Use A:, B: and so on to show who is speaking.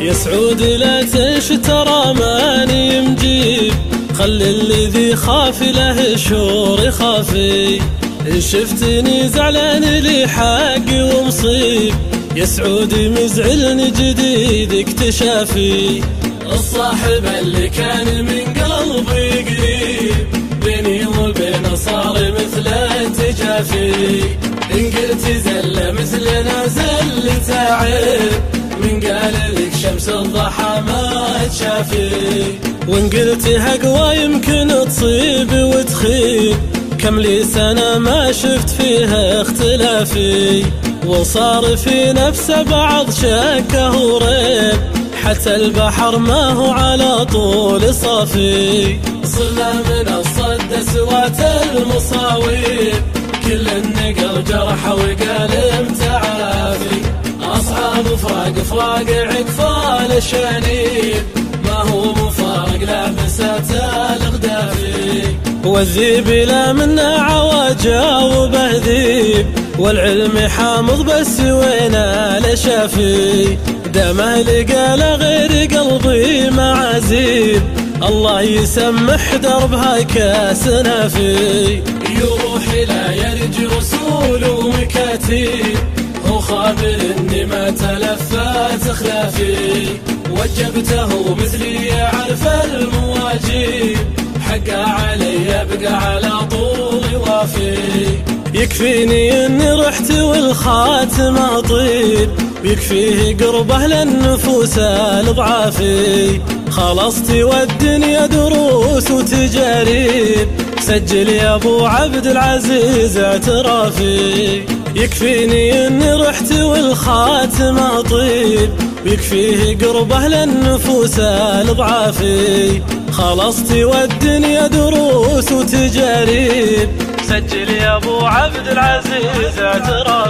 A: يا سعود لا تشترى ماني مجيب، خلي الذي خاف له شور يخافي. إن شفتني زعلان لي حقي ومصيب، يا سعودي مزعلني جديد اكتشافي. الصاحب اللي كان من قلبي قريب، بيني وبينه صار مثل التجافي. إن قلت زل مثلنا زل تعب، من قال لك شمس الضحى ما تشافي. وإن قلت هقوى يمكن تصيب وتخيب، كم لي سنة ما شفت فيها اختلافي. وصار في نفسه بعض شكه وريب، حتى البحر ما هو على طول صافي. صرنا من الصد سوات المصاويب، كل النقل جرح وقال تعافي. أصحاب فراق عقفال شنيب، ما هو مفارق لابسات الغدافي. والذيب لا منا عواجا وبهذيب، والعلم حامض بس وين لشافي. دمه لقال غير قلبي معازيب، الله يسمح دربها كاسنا فيه. يروح لا يرجي رسول ومكاتيب، هو خابر اني ما تلفت خلافي. وجبته مثلي يعرف المواجيب، حقا علي بقى على طول وافي. يكفيني اني رحت والخاتم طيب، يكفيه قربه للنفوس الضعافي. خلصت والدنيا دروس وتجاريب، سجل يا ابو عبد العزيز اعترافي. يكفيني اني رحت والخاتم طيب، يكفيه قربه للنفوس الضعافي. خلصت والدنيا دروس وتجاريب، سجل يا ابو عبد العزيز اعترافي.